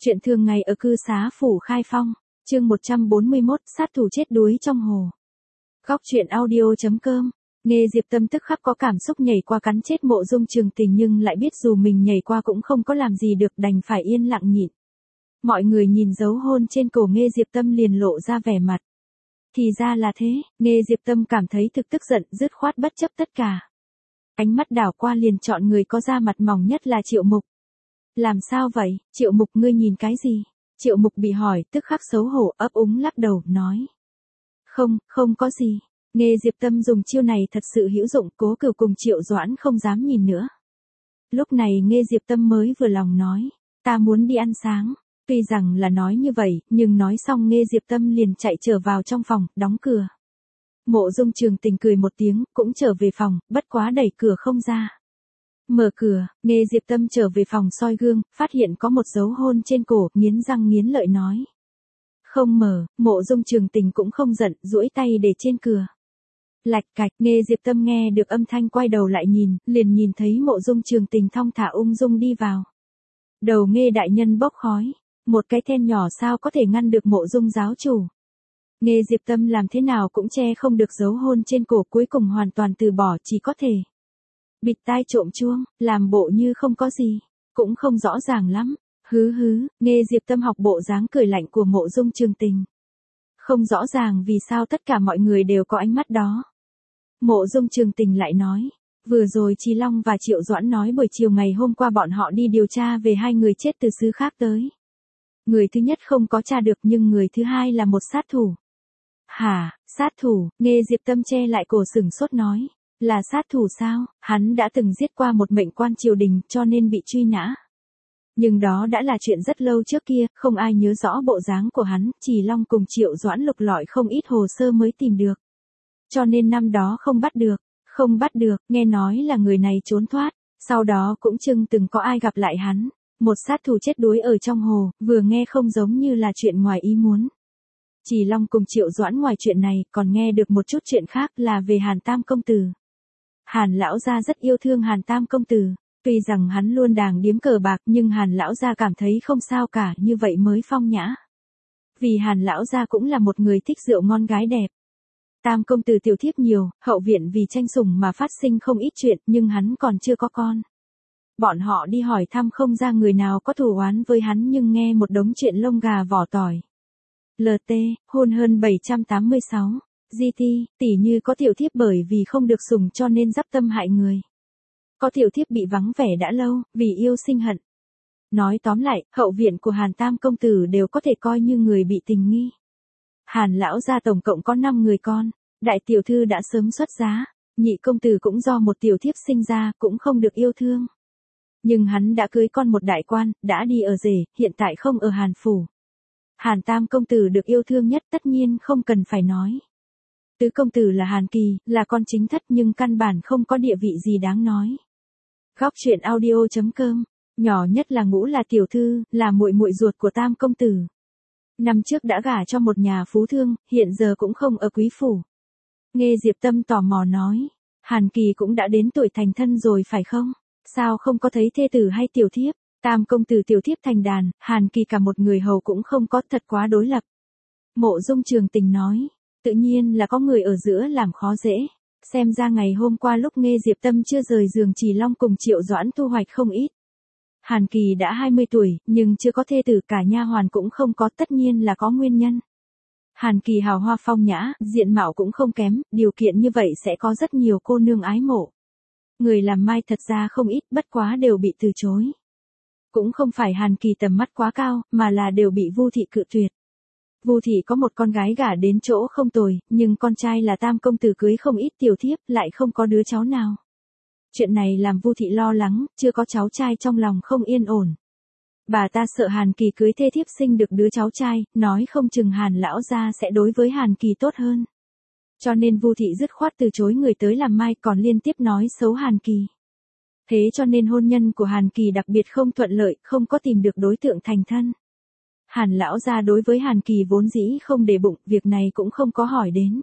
Chuyện thường ngày ở cư xá phủ Khai Phong, chương 141, sát thủ chết đuối trong hồ. Góc truyện audio.com. Nghe Diệp Tâm tức khắc có cảm xúc nhảy qua cắn chết Mộ Dung Trường Tình, nhưng lại biết dù mình nhảy qua cũng không có làm gì được, đành phải yên lặng nhịn. Mọi người nhìn dấu hôn trên cổ Nghe Diệp Tâm liền lộ ra vẻ mặt. Thì ra là thế, Nghe Diệp Tâm cảm thấy thực tức giận, dứt khoát bất chấp tất cả. Ánh mắt đảo qua liền chọn người có da mặt mỏng nhất là Triệu Mục. Làm sao vậy, Triệu Mục, ngươi nhìn cái gì? Triệu Mục bị hỏi, tức khắc xấu hổ, ấp úng lắc đầu, nói. Không có gì. Nghe Diệp Tâm dùng chiêu này thật sự hữu dụng, Cố Cửu cùng Triệu Doãn không dám nhìn nữa. Lúc này Nghe Diệp Tâm mới vừa lòng nói, ta muốn đi ăn sáng. Tuy rằng là nói như vậy, nhưng nói xong Nghe Diệp Tâm liền chạy trở vào trong phòng, đóng cửa. Mộ Dung Trường Tình cười một tiếng, cũng trở về phòng, bất quá đẩy cửa không ra. Mở cửa, Nghe Diệp Tâm trở về phòng soi gương, phát hiện có một dấu hôn trên cổ, nghiến răng nghiến lợi nói. Không mở, Mộ Dung Trường Tình cũng không giận, duỗi tay để trên cửa. Lạch cạch, Nghe Diệp Tâm nghe được âm thanh quay đầu lại nhìn, liền nhìn thấy Mộ Dung Trường Tình thong thả ung dung đi vào. Đầu Nghe đại nhân bốc khói, một cái then nhỏ sao có thể ngăn được Mộ Dung giáo chủ. Nghe Diệp Tâm làm thế nào cũng che không được dấu hôn trên cổ, cuối cùng hoàn toàn từ bỏ, chỉ có thể bịt tai trộm chuông, làm bộ như không có gì, cũng không rõ ràng lắm. Hứ, Nghe Diệp Tâm học bộ dáng cười lạnh của Mộ Dung Trường Tình. Không rõ ràng vì sao tất cả mọi người đều có ánh mắt đó. Mộ Dung Trường Tình lại nói, vừa rồi Trì Long và Triệu Doãn nói buổi chiều ngày hôm qua bọn họ đi điều tra về hai người chết từ xứ khác tới. Người thứ nhất không có tra được, nhưng người thứ hai là một sát thủ. Hả, sát thủ? Nghe Diệp Tâm che lại cổ sửng sốt nói. Là sát thủ sao? Hắn đã từng giết qua một mệnh quan triều đình cho nên bị truy nã. Nhưng đó đã là chuyện rất lâu trước kia, không ai nhớ rõ bộ dáng của hắn, Trì Long cùng Triệu Doãn lục lọi không ít hồ sơ mới tìm được. Cho nên năm đó không bắt được, nghe nói là người này trốn thoát, sau đó cũng chừng từng có ai gặp lại hắn. Một sát thủ chết đuối ở trong hồ, vừa nghe không giống như là chuyện ngoài ý muốn. Trì Long cùng Triệu Doãn ngoài chuyện này, còn nghe được một chút chuyện khác là về Hàn Tam công tử. Hàn lão gia rất yêu thương Hàn Tam công tử, tuy rằng hắn luôn đàng điếm cờ bạc, nhưng Hàn lão gia cảm thấy không sao cả, như vậy mới phong nhã. Vì Hàn lão gia cũng là một người thích rượu ngon gái đẹp. Tam công tử tiểu thiếp nhiều, hậu viện vì tranh sủng mà phát sinh không ít chuyện, nhưng hắn còn chưa có con. Bọn họ đi hỏi thăm không ra người nào có thù oán với hắn, nhưng nghe một đống chuyện lông gà vỏ tỏi. LT, hôn hơn 786. GT, tỉ như có tiểu thiếp bởi vì không được sủng cho nên dắp tâm hại người. Có tiểu thiếp bị vắng vẻ đã lâu, vì yêu sinh hận. Nói tóm lại, hậu viện của Hàn Tam công tử đều có thể coi như người bị tình nghi. Hàn lão gia tổng cộng có 5 người con, đại tiểu thư đã sớm xuất giá, nhị công tử cũng do một tiểu thiếp sinh ra, cũng không được yêu thương. Nhưng hắn đã cưới con một đại quan, đã đi ở rể, hiện tại không ở Hàn phủ. Hàn Tam công tử được yêu thương nhất tất nhiên không cần phải nói. Tứ công tử là Hàn Kỳ, là con chính thất nhưng căn bản không có địa vị gì đáng nói. Góc truyện audio.com, nhỏ nhất là Ngũ là tiểu thư, là muội muội ruột của Tam công tử. Năm trước đã gả cho một nhà phú thương, hiện giờ cũng không ở quý phủ. Nghe Diệp Tâm tò mò nói, Hàn Kỳ cũng đã đến tuổi thành thân rồi phải không? Sao không có thấy thê tử hay tiểu thiếp? Tam công tử tiểu thiếp thành đàn, Hàn Kỳ cả một người hầu cũng không có, thật quá đối lập. Mộ Dung Trường Tình nói, tự nhiên là có người ở giữa làm khó dễ. Xem ra ngày hôm qua lúc Nghe Diệp Tâm chưa rời giường, Trì Long cùng Triệu Doãn thu hoạch không ít. Hàn Kỳ đã 20 tuổi, nhưng chưa có thê tử, cả nha hoàn cũng không có, tất nhiên là có nguyên nhân. Hàn Kỳ hào hoa phong nhã, diện mạo cũng không kém, điều kiện như vậy sẽ có rất nhiều cô nương ái mộ. Người làm mai thật ra không ít, bất quá đều bị từ chối. Cũng không phải Hàn Kỳ tầm mắt quá cao, mà là đều bị Vu thị cự tuyệt. Vu thị có một con gái gả đến chỗ không tồi, nhưng con trai là Tam công tử cưới không ít tiểu thiếp, lại không có đứa cháu nào. Chuyện này làm Vu thị lo lắng, chưa có cháu trai trong lòng không yên ổn. Bà ta sợ Hàn Kỳ cưới thê thiếp sinh được đứa cháu trai, nói không chừng Hàn lão gia sẽ đối với Hàn Kỳ tốt hơn. Cho nên Vu thị dứt khoát từ chối người tới làm mai, còn liên tiếp nói xấu Hàn Kỳ. Thế cho nên hôn nhân của Hàn Kỳ đặc biệt không thuận lợi, không có tìm được đối tượng thành thân. Hàn lão gia đối với Hàn Kỳ vốn dĩ không để bụng, việc này cũng không có hỏi đến.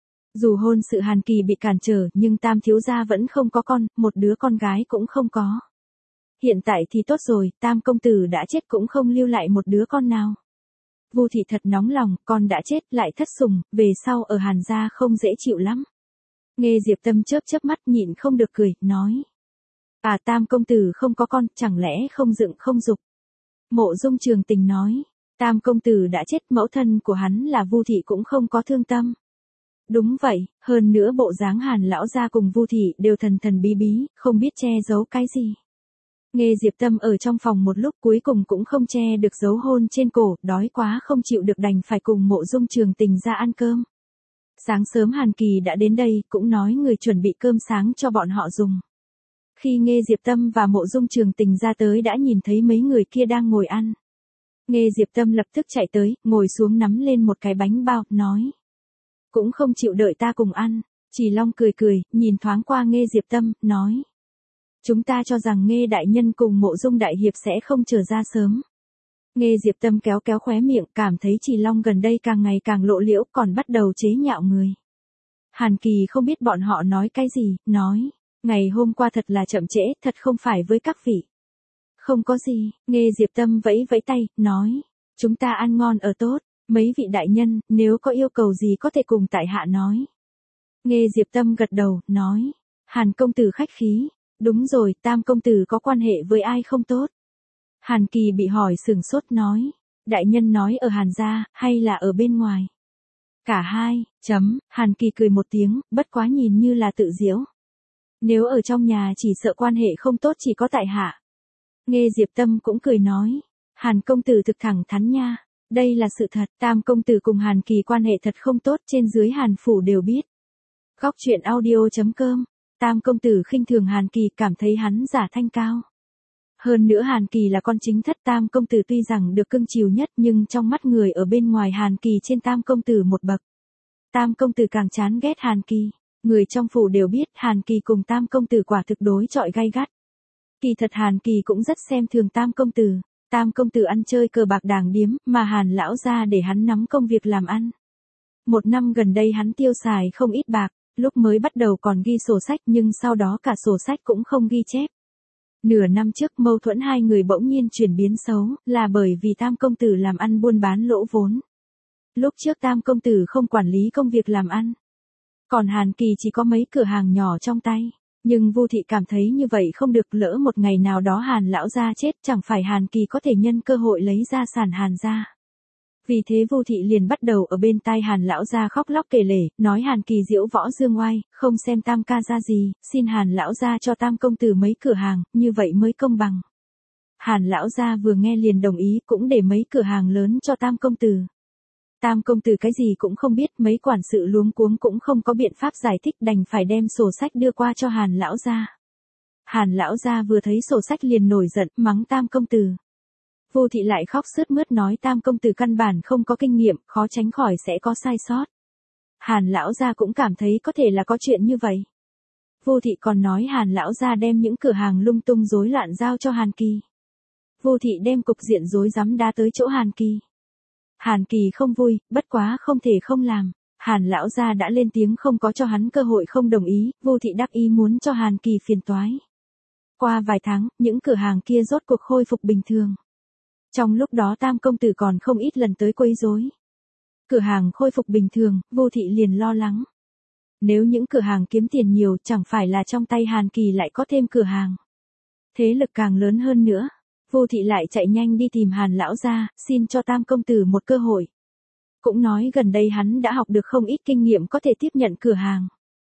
Dù hôn sự Hàn Kỳ bị cản trở, nhưng Tam thiếu gia vẫn không có con, một đứa con gái cũng không có. Hiện tại thì tốt rồi, Tam công tử đã chết cũng không lưu lại một đứa con nào. Vu thị thật nóng lòng, con đã chết lại thất sủng, về sau ở Hàn gia không dễ chịu lắm. Nghe Diệp Tâm chớp chớp mắt nhịn không được cười, nói. À, Tam công tử không có con, chẳng lẽ không dựng không dục. Mộ Dung Trường Tình nói. Tam công tử đã chết, mẫu thân của hắn là Vu thị cũng không có thương tâm. Đúng vậy, hơn nữa bộ dáng Hàn lão gia cùng Vu thị đều thần thần bí bí, không biết che giấu cái gì. Nghe Diệp Tâm ở trong phòng một lúc cuối cùng cũng không che được dấu hôn trên cổ, đói quá không chịu được đành phải cùng Mộ Dung Trường Tình ra ăn cơm. Sáng sớm Hàn Kỳ đã đến đây, cũng nói người chuẩn bị cơm sáng cho bọn họ dùng. Khi nghe Diệp Tâm và Mộ Dung Trường Tình ra tới đã nhìn thấy mấy người kia đang ngồi ăn. Nghe Diệp Tâm lập tức chạy tới, ngồi xuống nắm lên một cái bánh bao, nói. Cũng không chịu đợi ta cùng ăn. Chỉ Long cười cười, nhìn thoáng qua Nghe Diệp Tâm, nói. Chúng ta cho rằng Nghe đại nhân cùng Mộ Dung đại hiệp sẽ không trở ra sớm. Nghe Diệp Tâm kéo kéo khóe miệng, cảm thấy Chỉ Long gần đây càng ngày càng lộ liễu, còn bắt đầu chế nhạo người. Hàn Kỳ không biết bọn họ nói cái gì, nói. Ngày hôm qua thật là chậm trễ, thật không phải với các vị. Không có gì, Nghe Diệp Tâm vẫy vẫy tay, nói. Chúng ta ăn ngon ở tốt, mấy vị đại nhân, nếu có yêu cầu gì có thể cùng tại hạ nói. Nghe Diệp Tâm gật đầu, nói. Hàn công tử khách khí. Đúng rồi, Tam công tử có quan hệ với ai không tốt? Hàn Kỳ bị hỏi sửng sốt nói. Đại nhân nói ở Hàn gia, hay là ở bên ngoài? Cả hai, Hàn Kỳ cười một tiếng, bất quá nhìn như là tự giễu. Nếu ở trong nhà chỉ sợ quan hệ không tốt chỉ có tại hạ. Nghe Diệp Tâm cũng cười nói. Hàn công tử thực thẳng thắn nha. Đây là sự thật, Tam công tử cùng Hàn Kỳ quan hệ thật không tốt, trên dưới Hàn phủ đều biết. Góc truyện audio.com. Tam công tử khinh thường Hàn Kỳ, cảm thấy hắn giả thanh cao. Hơn nữa Hàn Kỳ là con chính thất, Tam công tử tuy rằng được cưng chiều nhất nhưng trong mắt người ở bên ngoài Hàn Kỳ trên Tam công tử một bậc. Tam công tử càng chán ghét Hàn Kỳ. Người trong phủ đều biết Hàn Kỳ cùng Tam công tử quả thực đối chọi gay gắt. Kỳ thật Hàn Kỳ cũng rất xem thường Tam công tử. Tam công tử ăn chơi cờ bạc đàng điếm, mà Hàn lão gia để hắn nắm công việc làm ăn. Một năm gần đây hắn tiêu xài không ít bạc, lúc mới bắt đầu còn ghi sổ sách nhưng sau đó cả sổ sách cũng không ghi chép. Nửa năm trước mâu thuẫn hai người bỗng nhiên chuyển biến xấu, là bởi vì Tam công tử làm ăn buôn bán lỗ vốn. Lúc trước Tam công tử không quản lý công việc làm ăn. Còn Hàn Kỳ chỉ có mấy cửa hàng nhỏ trong tay. Nhưng Vu thị cảm thấy như vậy không được, lỡ một ngày nào đó Hàn lão gia chết, chẳng phải Hàn Kỳ có thể nhân cơ hội lấy gia sản Hàn gia. Vì thế Vu thị liền bắt đầu ở bên tai Hàn lão gia khóc lóc kể lể, nói Hàn Kỳ diễu võ dương oai, không xem Tam ca ra gì, xin Hàn lão gia cho Tam công tử mấy cửa hàng, như vậy mới công bằng. Hàn lão gia vừa nghe liền đồng ý, cũng để mấy cửa hàng lớn cho Tam công tử. Tam công tử cái gì cũng không biết, mấy quản sự luống cuống cũng không có biện pháp giải thích, đành phải đem sổ sách đưa qua cho Hàn lão gia. Hàn lão gia vừa thấy sổ sách liền nổi giận, mắng Tam công tử. Vu thị lại khóc sướt mướt nói Tam công tử căn bản không có kinh nghiệm, khó tránh khỏi sẽ có sai sót. Hàn lão gia cũng cảm thấy có thể là có chuyện như vậy. Vu thị còn nói Hàn lão gia đem những cửa hàng lung tung rối loạn giao cho Hàn Kỳ. Vu thị đem cục diện rối rắm đá tới chỗ Hàn Kỳ. Hàn Kỳ không vui, bất quá không thể không làm. Hàn lão gia đã lên tiếng không có cho hắn cơ hội không đồng ý, Vu thị đắc ý muốn cho Hàn Kỳ phiền toái. Qua vài tháng, những cửa hàng kia rốt cuộc khôi phục bình thường. Trong lúc đó Tam công tử còn không ít lần tới quấy rối. Cửa hàng khôi phục bình thường, Vu thị liền lo lắng. Nếu những cửa hàng kiếm tiền nhiều, chẳng phải là trong tay Hàn Kỳ lại có thêm cửa hàng. Thế lực càng lớn hơn nữa. Vu thị lại chạy nhanh đi tìm Hàn lão gia, xin cho Tam công tử một cơ hội. Cũng nói gần đây hắn đã học được không ít kinh nghiệm có thể tiếp nhận cửa hàng.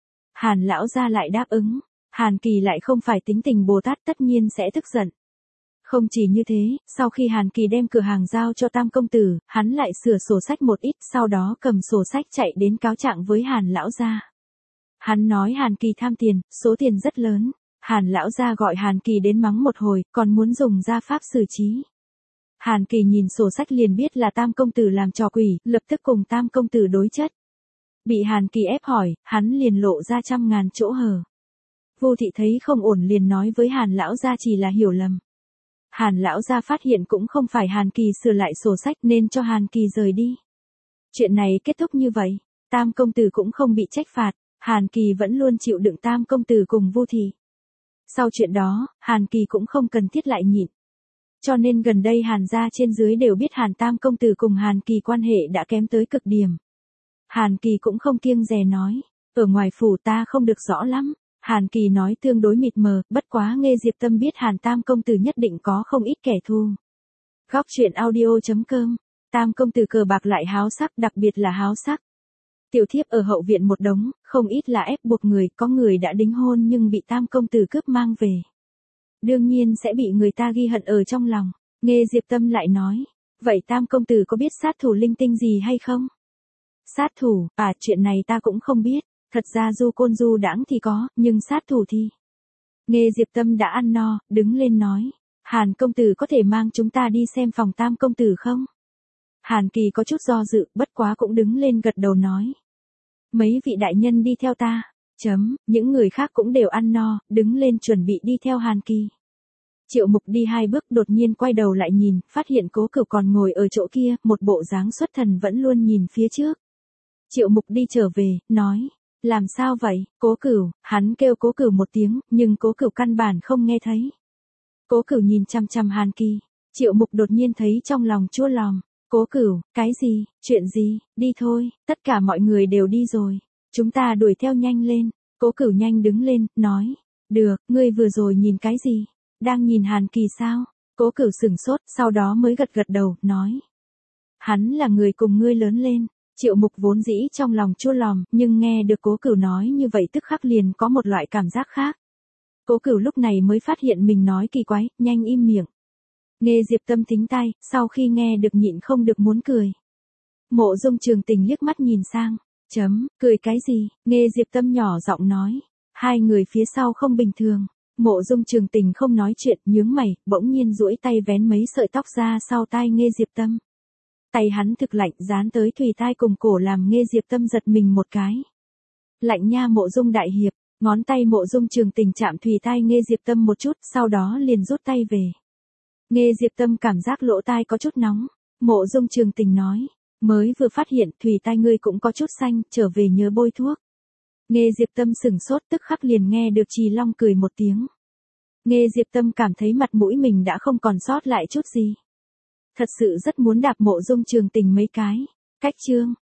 Hàn lão gia lại đáp ứng. Hàn Kỳ lại không phải tính tình Bồ Tát, tất nhiên sẽ tức giận. Không chỉ như thế, sau khi Hàn Kỳ đem cửa hàng giao cho Tam công tử, hắn lại sửa sổ sách một ít, sau đó cầm sổ sách chạy đến cáo trạng với Hàn lão gia. Hắn nói Hàn Kỳ tham tiền, số tiền rất lớn. Hàn lão gia gọi Hàn Kỳ đến mắng một hồi, còn muốn dùng gia pháp xử trí. Hàn Kỳ nhìn sổ sách liền biết là Tam công tử làm trò quỷ, lập tức cùng Tam công tử đối chất. Bị Hàn Kỳ ép hỏi, hắn liền lộ ra trăm ngàn chỗ hở. Vu thị thấy không ổn liền nói với Hàn lão gia chỉ là hiểu lầm. Hàn lão gia phát hiện cũng không phải Hàn Kỳ sửa lại sổ sách nên cho Hàn Kỳ rời đi. Chuyện này kết thúc như vậy, Tam công tử cũng không bị trách phạt, Hàn Kỳ vẫn luôn chịu đựng Tam công tử cùng Vu thị. Sau chuyện đó, Hàn Kỳ cũng không cần thiết lại nhịn. Cho nên gần đây Hàn gia trên dưới đều biết Hàn Tam công tử cùng Hàn Kỳ quan hệ đã kém tới cực điểm. Hàn Kỳ cũng không kiêng dè nói, ở ngoài phủ ta không được rõ lắm. Hàn Kỳ nói tương đối mịt mờ, bất quá Nghê Diệp Tâm biết Hàn Tam công tử nhất định có không ít kẻ thù. Góc truyện audio.com, Tam công tử cờ bạc lại háo sắc, đặc biệt là háo sắc. Tiểu thiếp ở hậu viện một đống, không ít là ép buộc người, có người đã đính hôn nhưng bị Tam công tử cướp mang về. Đương nhiên sẽ bị người ta ghi hận ở trong lòng. Nghê Diệp Tâm lại nói, vậy Tam công tử có biết sát thủ linh tinh gì hay không? Sát thủ, chuyện này ta cũng không biết, thật ra du côn du đãng thì có, nhưng sát thủ thì... Nghê Diệp Tâm đã ăn no, đứng lên nói, Hàn công tử có thể mang chúng ta đi xem phòng Tam công tử không? Hàn Kỳ có chút do dự, bất quá cũng đứng lên gật đầu nói. Mấy vị đại nhân đi theo ta. Những người khác cũng đều ăn no, đứng lên chuẩn bị đi theo Hàn Kỳ. Triệu Mục đi 2 bước đột nhiên quay đầu lại nhìn, phát hiện Cố Cửu còn ngồi ở chỗ kia, một bộ dáng xuất thần vẫn luôn nhìn phía trước. Triệu Mục đi trở về, nói, làm sao vậy, Cố Cửu, hắn kêu Cố Cửu một tiếng, nhưng Cố Cửu căn bản không nghe thấy. Cố Cửu nhìn chăm chăm Hàn Kỳ, Triệu Mục đột nhiên thấy trong lòng chua lòng. Cố Cửu, cái gì, chuyện gì, đi thôi, tất cả mọi người đều đi rồi. Chúng ta đuổi theo nhanh lên. Cố Cửu nhanh đứng lên, nói. Được, ngươi vừa rồi nhìn cái gì? Đang nhìn Hàn Kỳ sao? Cố Cửu sửng sốt, sau đó mới gật gật đầu, nói. Hắn là người cùng ngươi lớn lên. Triệu Mục vốn dĩ trong lòng chua lòng, nhưng nghe được Cố Cửu nói như vậy tức khắc liền có một loại cảm giác khác. Cố Cửu lúc này mới phát hiện mình nói kỳ quái, nhanh im miệng. Nghê Diệp Tâm thính tai, sau khi nghe được nhịn không được muốn cười. Mộ Dung Trường Tình liếc mắt nhìn sang. Cười cái gì? Nghê Diệp Tâm nhỏ giọng nói. Hai người phía sau không bình thường. Mộ Dung Trường Tình không nói chuyện, nhướng mày, bỗng nhiên duỗi tay vén mấy sợi tóc ra sau tai Nghê Diệp Tâm. Tay hắn thực lạnh dán tới thùy tai cùng cổ làm Nghê Diệp Tâm giật mình một cái. Lạnh nha Mộ Dung đại hiệp, ngón tay Mộ Dung Trường Tình chạm thùy tai Nghê Diệp Tâm một chút, sau đó liền rút tay về. Nghê Diệp Tâm cảm giác lỗ tai có chút nóng. Mộ Dung Trường Tình nói, mới vừa phát hiện thùy tai ngươi cũng có chút xanh, trở về nhớ bôi thuốc. Nghê Diệp Tâm sửng sốt tức khắc liền nghe được Trì Long cười một tiếng. Nghê Diệp Tâm cảm thấy mặt mũi mình đã không còn sót lại chút gì. Thật sự rất muốn đạp Mộ Dung Trường Tình mấy cái. Cách chương